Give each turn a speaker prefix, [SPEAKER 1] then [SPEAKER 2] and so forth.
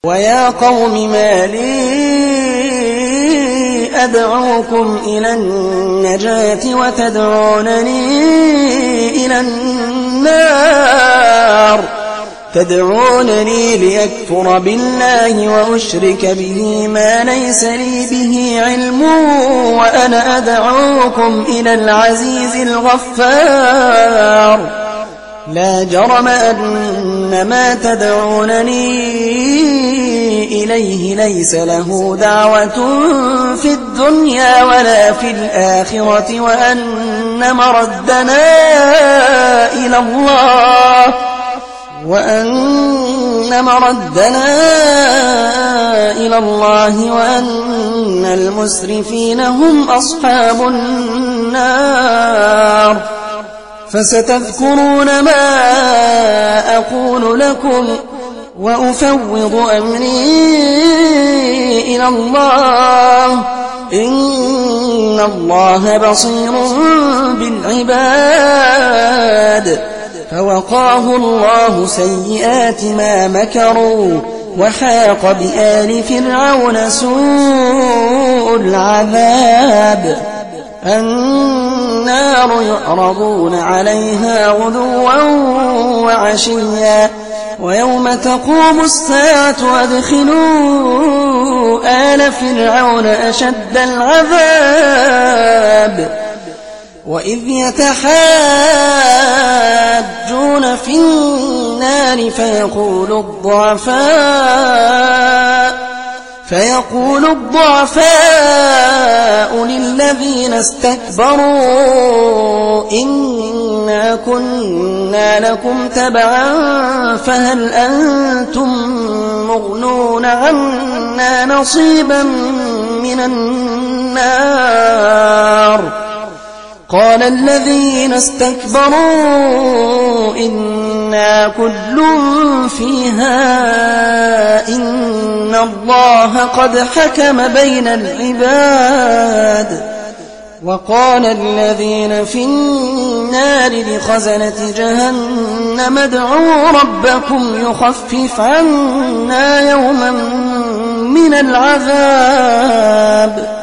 [SPEAKER 1] ويا قوم ما لي أدعوكم إلى النجاة وتدعونني إلى النار تدعونني ليكفر بالله وأشرك به ما ليس لي به علم وأنا أدعوكم إلى العزيز الغفار لا جرم أن ما تدعونني إليه ليس له دعوة في الدنيا ولا في الآخرة وأن مردنا إلى الله وأن المسرفين هم أصحاب النار فستذكرون ما أقول لكم وأفوض أمري إلى الله إن الله بصير بالعباد فوقاه الله سيئات ما مكروا وحاق بآل فرعون سوء العذاب النار يعرضون عليها غدوا وعشيا ويوم تقوم الساعة أدخلوا آل فرعون أشد العذاب وإذ يتحاجون في النار فيقول الضعفاء للذين استكبروا إنا كنا لكم تبعا فهل أنتم مغنون عنا نصيبا من النار قال الذين استكبروا إنا كل فيها إن الله قد حكم بين العباد وقال الذين في النار لخزنة جهنم ادعوا ربكم يخفف عنا يوما من العذاب